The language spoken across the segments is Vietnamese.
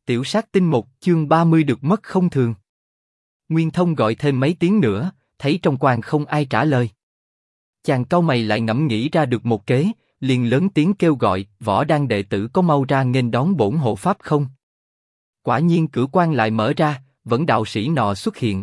Tiểu sát tinh 1 chương 30 được mất không thường. Nguyên Thông gọi thêm mấy tiếng nữa, thấy trong quan không ai trả lời. Chàng cau mày lại ngẫm nghĩ ra được một kế, liền lớn tiếng kêu gọi, Võ Đan đệ tử có mau ra nghênh đón bổn hộ pháp không? Quả nhiên cửa quan lại mở ra, vẫn đạo sĩ nọ xuất hiện.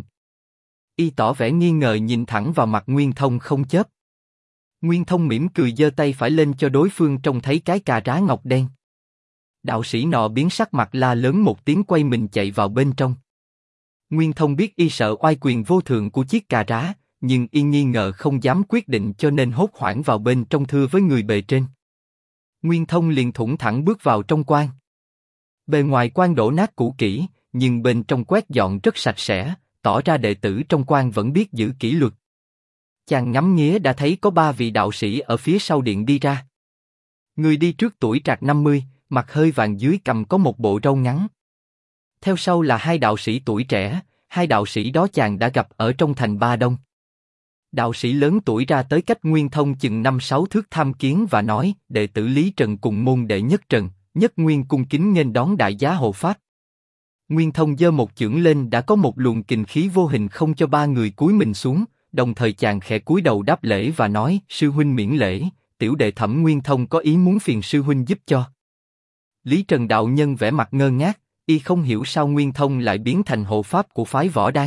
Y tỏ vẻ nghi ngờ nhìn thẳng vào mặt Nguyên Thông không chớp. Nguyên Thông mỉm cười giơ tay phải lên cho đối phương trông thấy cái cà rá ngọc đen. Đạo sĩ nọ biến sắc mặt la lớn một tiếng quay mình chạy vào bên trong. Nguyên Thông biết y sợ oai quyền vô thượng của chiếc cà rá, nhưng y nghi ngờ không dám quyết định cho nên hốt hoảng vào bên trong thưa với người bề trên. Nguyên Thông liền thủng thẳng bước vào trong quan. Bề ngoài quan đổ nát cũ kỹ, nhưng bên trong quét dọn rất sạch sẽ, tỏ ra đệ tử trong quan vẫn biết giữ kỷ luật. Chàng ngắm nghía đã thấy có 3 vị đạo sĩ ở phía sau điện đi ra. Người đi trước tuổi trạc 50, mặt hơi vàng dưới cằm có một bộ râu ngắn. Theo sau là 2 đạo sĩ tuổi trẻ, 2 đạo sĩ đó chàng đã gặp ở trong thành Ba Đông. Đạo sĩ lớn tuổi ra tới cách Nguyên Thông chừng 5-6 thước tham kiến và nói, đệ tử Lý Trần cùng môn đệ Nhất Trần, Nhất Nguyên cung kính nghênh đón đại giá hộ pháp. Nguyên Thông giơ một chưởng lên đã có một luồng kình khí vô hình không cho 3 người cúi mình xuống, đồng thời chàng khẽ cúi đầu đáp lễ và nói, sư huynh miễn lễ, tiểu đệ Thẩm Nguyên Thông có ý muốn phiền sư huynh giúp cho. Lý Trần đạo nhân vẻ mặt ngơ ngác, y không hiểu sao Nguyên Thông lại biến thành hộ pháp của phái Võ Đan.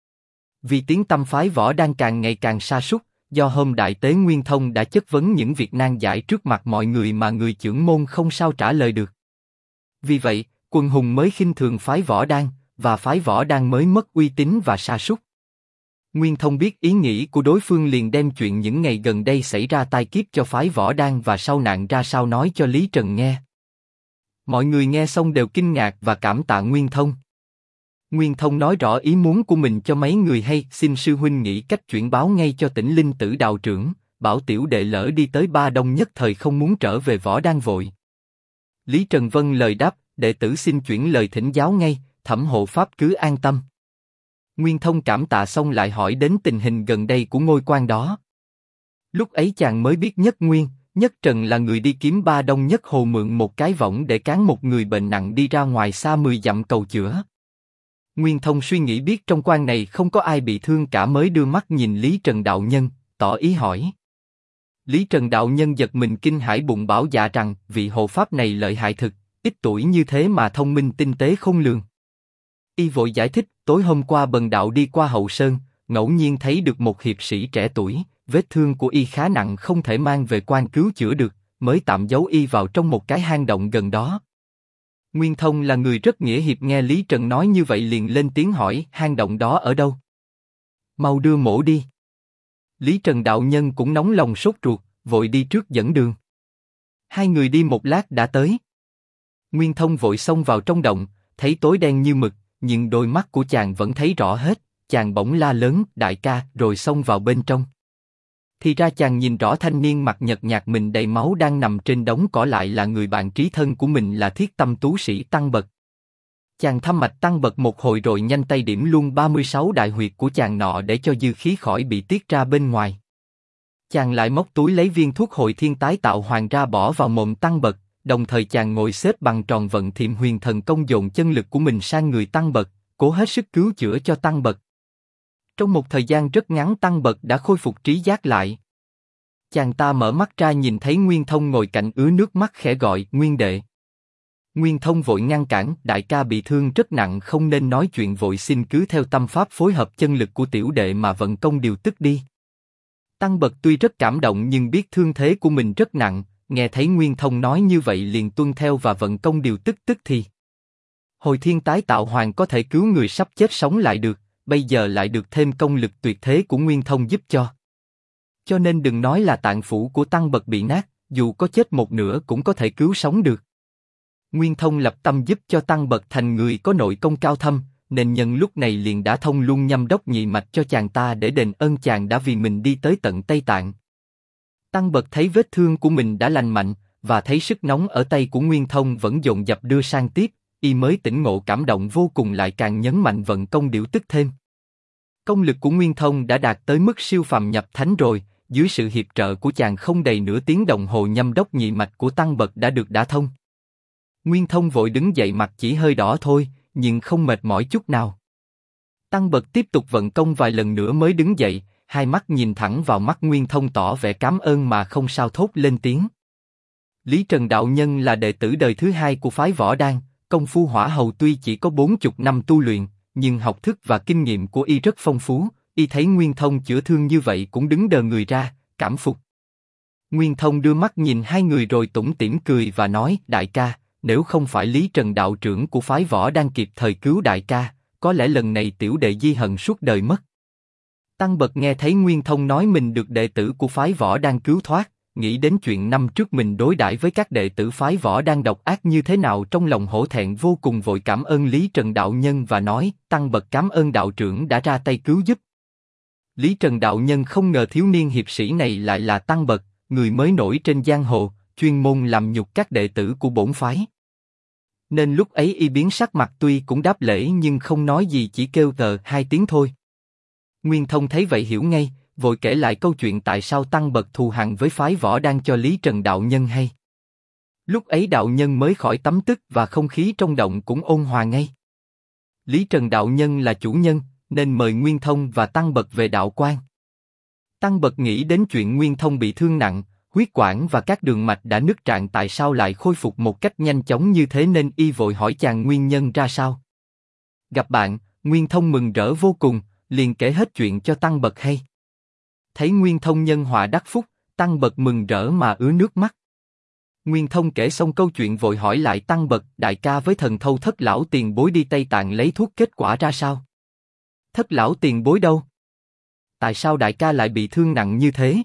Vì tiếng tăm phái Võ Đan càng ngày càng sa sút, do hôm đại tế Nguyên Thông đã chất vấn những việc nan giải trước mặt mọi người mà người chưởng môn không sao trả lời được. Vì vậy, quần hùng mới khinh thường phái Võ Đan, và phái Võ Đan mới mất uy tín và sa sút. Nguyên Thông biết ý nghĩ của đối phương liền đem chuyện những ngày gần đây xảy ra tai kiếp cho phái Võ Đan và sau nạn ra sao nói cho Lý Trần nghe. Mọi người nghe xong đều kinh ngạc và cảm tạ Nguyên Thông. Nguyên Thông nói rõ ý muốn của mình cho mấy người hay, xin sư huynh nghĩ cách chuyển báo ngay cho Tỉnh Linh Tử đạo trưởng, bảo tiểu đệ lỡ đi tới Ba Đông nhất thời không muốn trở về Võ Đan vội. Lý Trần vâng lời đáp, đệ tử xin chuyển lời thỉnh giáo ngay, Thẩm hộ pháp cứ an tâm. Nguyên Thông cảm tạ xong lại hỏi đến tình hình gần đây của ngôi quan đó. Lúc ấy chàng mới biết Nhất Nguyên, Nhất Trần là người đi kiếm Ba Đông Nhất Hồ mượn một cái võng để cán một người bệnh nặng đi ra ngoài xa 10 dặm cầu chữa. Nguyên Thông suy nghĩ biết trong quan này không có ai bị thương cả mới đưa mắt nhìn Lý Trần đạo nhân, tỏ ý hỏi. Lý Trần đạo nhân giật mình kinh hãi bụng bảo dạ rằng vị hộ pháp này lợi hại thực, ít tuổi như thế mà thông minh tinh tế khôn lường. Y vội giải thích, tối hôm qua bần đạo đi qua Hậu Sơn, ngẫu nhiên thấy được một hiệp sĩ trẻ tuổi, vết thương của y khá nặng không thể mang về quan cứu chữa được, mới tạm giấu y vào trong một cái hang động gần đó. Nguyên Thông là người rất nghĩa hiệp nghe Lý Trần nói như vậy liền lên tiếng hỏi, hang động đó ở đâu? Mau đưa mổ đi. Lý Trần đạo nhân cũng nóng lòng sốt ruột, vội đi trước dẫn đường. 2 người đi một lát đã tới. Nguyên Thông vội xông vào trong động, thấy tối đen như mực, nhưng đôi mắt của chàng vẫn thấy rõ hết, chàng bỗng la lớn, đại ca, rồi xông vào bên trong. Thì ra chàng nhìn rõ thanh niên mặt nhợt nhạt mình đầy máu đang nằm trên đống cỏ lại là người bạn trí thân của mình là Thiết Tâm tú sĩ Tăng Bật. Chàng thăm mạch Tăng Bật một hồi rồi nhanh tay điểm luôn 36 đại huyệt của chàng nọ để cho dư khí khỏi bị tiết ra bên ngoài. Chàng lại móc túi lấy viên thuốc hồi thiên tái tạo hoàng ra bỏ vào mồm Tăng Bật, đồng thời chàng ngồi xếp bằng tròn vận Thiểm Huyền Thần Công dồn chân lực của mình sang người Tăng Bật, cố hết sức cứu chữa cho Tăng Bật. Trong một thời gian rất ngắn Tăng Bật đã khôi phục trí giác lại. Chàng ta mở mắt ra nhìn thấy Nguyên Thông ngồi cạnh ứa nước mắt khẽ gọi, Nguyên đệ. Nguyên Thông vội ngăn cản, đại ca bị thương rất nặng không nên nói chuyện vội xin cứ theo tâm pháp phối hợp chân lực của tiểu đệ mà vận công điều tức đi. Tăng Bật tuy rất cảm động nhưng biết thương thế của mình rất nặng, nghe thấy Nguyên Thông nói như vậy liền tuân theo và vận công điều tức tức thì. Hồi thiên tái tạo hoàng có thể cứu người sắp chết sống lại được, bây giờ lại được thêm công lực tuyệt thế của Nguyên Thông giúp cho. Cho nên đừng nói là tạng phủ của Tăng Bật bị nát, dù có chết một nửa cũng có thể cứu sống được. Nguyên Thông lập tâm giúp cho Tăng Bật thành người có nội công cao thâm, nên nhân lúc này liền đã thông luôn nhâm đốc nhị mạch cho chàng ta để đền ơn chàng đã vì mình đi tới tận Tây Tạng. Tăng Bật thấy vết thương của mình đã lành mạnh, và thấy sức nóng ở tay của Nguyên Thông vẫn dồn dập đưa sang tiếp, y mới tỉnh ngộ cảm động vô cùng lại càng nhấn mạnh vận công điều tức thêm. Công lực của Nguyên Thông đã đạt tới mức siêu phàm nhập thánh rồi, dưới sự hiệp trợ của chàng không đầy nửa tiếng đồng hồ nhâm đốc nhị mạch của Tăng Bật đã được đả thông. Nguyên Thông vội đứng dậy, mặt chỉ hơi đỏ thôi, nhưng không mệt mỏi chút nào. Tăng Bật tiếp tục vận công vài lần nữa mới đứng dậy, hai mắt nhìn thẳng vào mắt Nguyên Thông tỏ vẻ cảm ơn mà không sao thốt lên tiếng. Lý Trần đạo nhân là đệ tử đời thứ hai của phái Võ Đan, công phu hỏa hầu tuy chỉ có 40 năm tu luyện, nhưng học thức và kinh nghiệm của y rất phong phú. Y thấy Nguyên Thông chữa thương như vậy cũng đứng đờ người ra, cảm phục. Nguyên Thông đưa mắt nhìn hai người rồi tủm tỉm cười và nói: Đại ca, nếu không phải Lý Trần đạo trưởng của phái Võ Đan kịp thời cứu đại ca, có lẽ lần này tiểu đệ di hận suốt đời mất. Tăng Bật nghe thấy Nguyên Thông nói mình được đệ tử của phái Võ Đan cứu thoát, nghĩ đến chuyện năm trước mình đối đãi với các đệ tử phái Võ Đan độc ác như thế nào, trong lòng hổ thẹn vô cùng, vội cảm ơn Lý Trần đạo nhân và nói: Tăng Bật cảm ơn đạo trưởng đã ra tay cứu giúp. Lý Trần đạo nhân không ngờ thiếu niên hiệp sĩ này lại là Tăng Bật, người mới nổi trên giang hồ, chuyên môn làm nhục các đệ tử của bổn phái. Nên lúc ấy y biến sắc mặt, tuy cũng đáp lễ nhưng không nói gì, chỉ kêu hai tiếng thôi. Nguyên Thông thấy vậy hiểu ngay, vội kể lại câu chuyện tại sao Tăng Bật thù hằn với phái Võ Đan cho Lý Trần đạo nhân hay. Lúc ấy đạo nhân mới khỏi tắm tức và không khí trong động cũng ôn hòa ngay. Lý Trần đạo nhân là chủ nhân, nên mời Nguyên Thông và Tăng Bật về đạo quan. Tăng Bật nghĩ đến chuyện Nguyên Thông bị thương nặng, huyết quản và các đường mạch đã nứt rạn tại sao lại khôi phục một cách nhanh chóng như thế, nên y vội hỏi chàng nguyên nhân ra sao. Gặp bạn, Nguyên Thông mừng rỡ vô cùng, liền kể hết chuyện cho Tăng Bật hay. Thấy Nguyên Thông nhân họa đắc phúc, Tăng Bật mừng rỡ mà ứa nước mắt. Nguyên Thông kể xong câu chuyện vội hỏi lại Tăng Bật: Đại ca với thần thâu Thất lão tiền bối đi Tây Tạng lấy thuốc kết quả ra sao? Thất lão tiền bối đâu? Tại sao đại ca lại bị thương nặng như thế?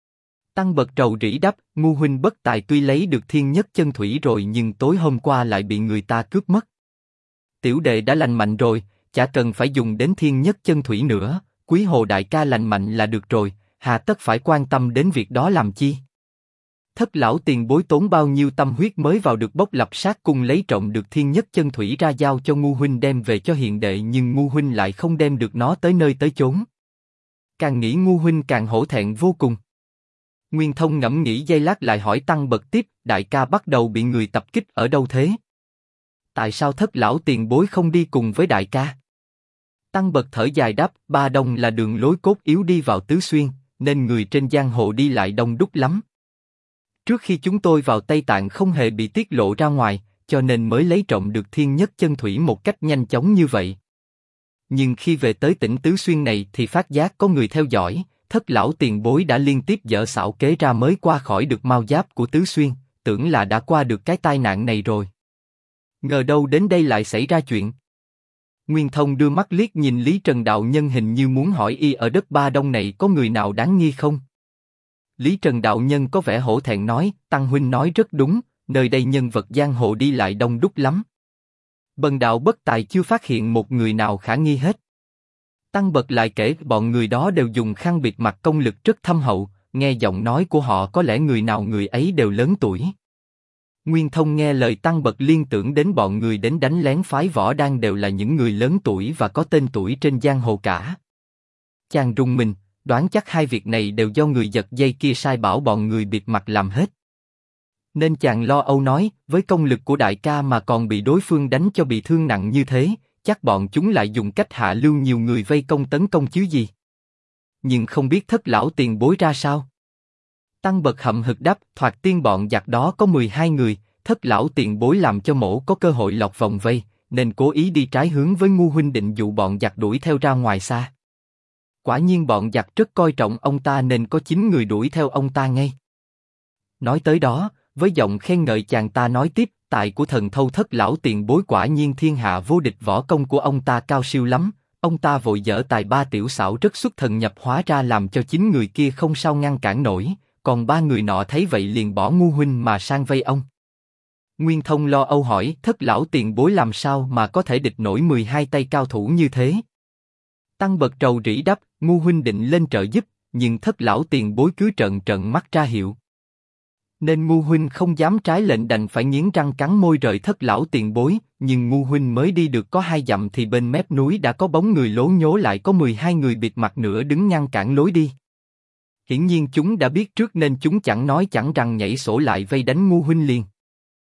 Tăng Bật rầu rĩ đáp: Ngu huynh bất tài, tuy lấy được thiên nhất chân thủy rồi nhưng tối hôm qua lại bị người ta cướp mất. Tiểu đệ đã lành mạnh rồi, chả cần phải dùng đến thiên nhất chân thủy nữa, quý hồ đại ca lành mạnh là được rồi, hà tất phải quan tâm đến việc đó làm chi? Thất lão tiền bối tốn bao nhiêu tâm huyết mới vào được Bốc Lập Sát Cung lấy trộm được thiên nhất chân thủy ra giao cho Ngu huynh đem về cho hiền đệ, nhưng Ngu huynh lại không đem được nó tới nơi tới chốn. Càng nghĩ Ngu huynh càng hổ thẹn vô cùng. Nguyên Thông ngẫm nghĩ giây lát lại hỏi Tăng Bật tiếp: Đại ca bắt đầu bị người tập kích ở đâu thế? Tại sao Thất lão tiền bối không đi cùng với đại ca? Tăng Bật thở dài đáp: Ba Đông là đường lối cốt yếu đi vào Tứ Xuyên, nên người trên giang hồ đi lại đông đúc lắm. Trước khi chúng tôi vào Tây Tạng không hề bị tiết lộ ra ngoài, cho nên mới lấy trộm được thiên nhất chân thủy một cách nhanh chóng như vậy. Nhưng khi về tới tỉnh Tứ Xuyên này thì phát giác có người theo dõi, Thất lão tiền bối đã liên tiếp dở xảo kế ra mới qua khỏi được mao giáp của Tứ Xuyên, tưởng là đã qua được cái tai nạn này rồi. Ngờ đâu đến đây lại xảy ra chuyện. Nguyên Thông đưa mắt liếc nhìn Lý Trần đạo nhân, hình như muốn hỏi y ở đất Ba Đông này có người nào đáng nghi không. Lý Trần đạo nhân có vẻ hổ thẹn nói: Tăng huynh nói rất đúng, nơi đây nhân vật giang hồ đi lại đông đúc lắm. Bần đạo bất tài chưa phát hiện một người nào khả nghi hết. Tăng Bật lại kể bọn người đó đều dùng khăn bịt mặt, công lực rất thâm hậu, nghe giọng nói của họ có lẽ người nào người ấy đều lớn tuổi. Nguyên Thông nghe lời Tăng Bật liên tưởng đến bọn người đến đánh lén phái Võ Đan đều là những người lớn tuổi và có tên tuổi trên giang hồ cả. Chàng rùng mình, đoán chắc hai việc này đều do người giật dây kia sai bảo bọn người bịt mặt làm hết. Nên chàng lo âu nói: với công lực của đại ca mà còn bị đối phương đánh cho bị thương nặng như thế, chắc bọn chúng lại dùng cách hạ lưu nhiều người vây công tấn công chứ gì. Nhưng không biết Thất lão tiền bối ra sao? Tăng Bật hậm hực đáp: Thoạt tiên bọn giặc đó có 12 người, Thất lão tiền bối làm cho mổ có cơ hội lọt vòng vây, nên cố ý đi trái hướng với Ngu huynh, định dụ bọn giặc đuổi theo ra ngoài xa. Quả nhiên bọn giặc rất coi trọng ông ta nên có 9 người đuổi theo ông ta ngay. Nói tới đó, với giọng khen ngợi chàng ta nói tiếp: Tài của thần thâu Thất lão tiền bối quả nhiên thiên hạ vô địch, võ công của ông ta cao siêu lắm. Ông ta vội dở tài ba tiểu xảo rất xuất thần nhập hóa ra làm cho 9 người kia không sao ngăn cản nổi, còn 3 người nọ thấy vậy liền bỏ Ngu huynh mà sang vây ông. Nguyên Thông lo âu hỏi: Thất lão tiền bối làm sao mà có thể địch nổi 12 tay cao thủ như thế? Tăng Bật rầu rĩ đáp: Ngu huynh định lên trợ giúp, nhưng Thất lão tiền bối cứ trợn trợn mắt ra hiệu. Nên Ngu huynh không dám trái lệnh, đành phải nghiến răng cắn môi rời Thất lão tiền bối. Nhưng Ngu huynh mới đi được có 2 dặm thì bên mép núi đã có bóng người lố nhố, lại có 12 người bịt mặt nữa đứng ngăn cản lối đi. Hiển nhiên chúng đã biết trước nên chúng chẳng nói chẳng rằng nhảy sổ lại vây đánh Ngu huynh liền.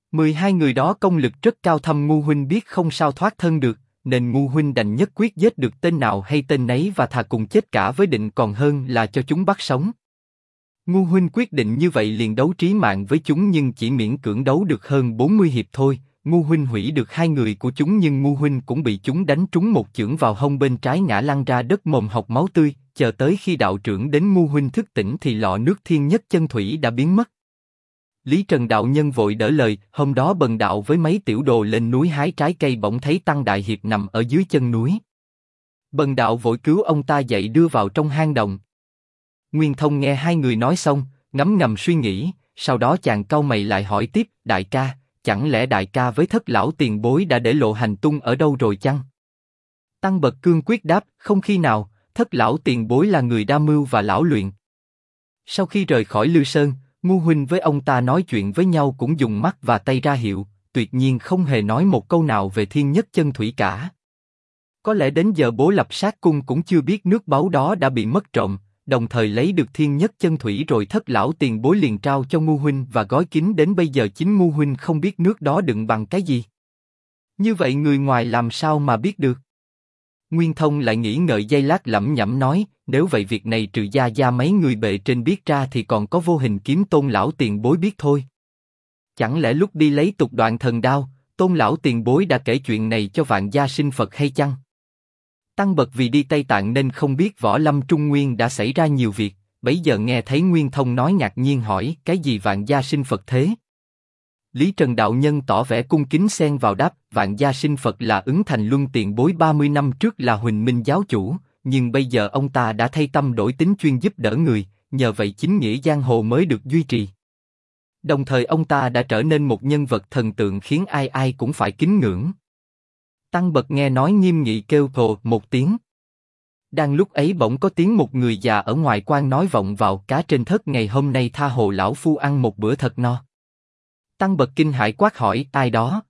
12 người đó công lực rất cao thâm, Ngu huynh biết không sao thoát thân được, nên Ngu huynh đành nhất quyết giết được tên nào hay tên nấy và thà cùng chết cả với định còn hơn là cho chúng bắt sống. Ngu huynh quyết định như vậy liền đấu trí mạng với chúng, nhưng chỉ miễn cưỡng đấu được hơn 40 hiệp thôi. Ngu huynh hủy được 2 người của chúng, nhưng Ngu huynh cũng bị chúng đánh trúng một chưởng vào hông bên trái, ngã lăn ra đất mồm học máu tươi. Chờ tới khi đạo trưởng đến Ngu huynh thức tỉnh thì lọ nước thiên nhất chân thủy đã biến mất. Lý Trần đạo nhân vội đỡ lời, hôm đó Bần đạo với mấy tiểu đồ lên núi hái trái cây, bỗng thấy Tăng Đại Hiệp nằm ở dưới chân núi. Bần đạo vội cứu ông ta dậy đưa vào trong hang động. Nguyên Thông nghe hai người nói xong, ngấm ngầm suy nghĩ, sau đó chàng cau mày lại hỏi tiếp, đại ca, chẳng lẽ đại ca với Thất lão tiền bối đã để lộ hành tung ở đâu rồi chăng? Tăng Bật cương quyết đáp, không khi nào, Thất lão tiền bối là người đa mưu và lão luyện. Sau khi rời khỏi Lư Sơn, Ngu huynh với ông ta nói chuyện với nhau cũng dùng mắt và tay ra hiệu, tuyệt nhiên không hề nói một câu nào về thiên nhất chân thủy cả. Có lẽ đến giờ Bố Lập Sát Cung cũng chưa biết nước báu đó đã bị mất trộm, đồng thời lấy được thiên nhất chân thủy rồi Thất lão tiền bối liền trao cho Ngu huynh và gói kín, đến bây giờ chính Ngu huynh không biết nước đó đựng bằng cái gì. Như vậy người ngoài làm sao mà biết được? Nguyên Thông lại nghĩ ngợi giây lát lẩm nhẩm nói, nếu vậy việc này trừ Gia Gia mấy người bề trên biết ra thì còn có Vô Hình Kiếm Tôn lão tiền bối biết thôi. Chẳng lẽ lúc đi lấy Tục Đoạn Thần Đao, Tôn lão tiền bối đã kể chuyện này cho Vạn Gia Sinh Phật hay chăng? Tăng Bật vì đi Tây Tạng nên không biết Võ Lâm Trung Nguyên đã xảy ra nhiều việc, bấy giờ nghe thấy Nguyên Thông nói ngạc nhiên hỏi, cái gì Vạn Gia Sinh Phật thế? Lý Trần đạo nhân tỏ vẻ cung kính xen vào đáp, Vạn Gia Sinh Phật là Ứng Thành Luân tiền bối 30 năm trước là Huỳnh Minh giáo chủ, nhưng bây giờ ông ta đã thay tâm đổi tính chuyên giúp đỡ người, nhờ vậy chính nghĩa giang hồ mới được duy trì. Đồng thời ông ta đã trở nên một nhân vật thần tượng khiến ai ai cũng phải kính ngưỡng. Tăng Bật nghe nói nghiêm nghị kêu thồ một tiếng. Đang lúc ấy bỗng có tiếng một người già ở ngoài quan nói vọng vào, cá trên thớt ngày hôm nay tha hồ lão phu ăn một bữa thật no. Tăng Bật kinh hãi quát hỏi, ai đó?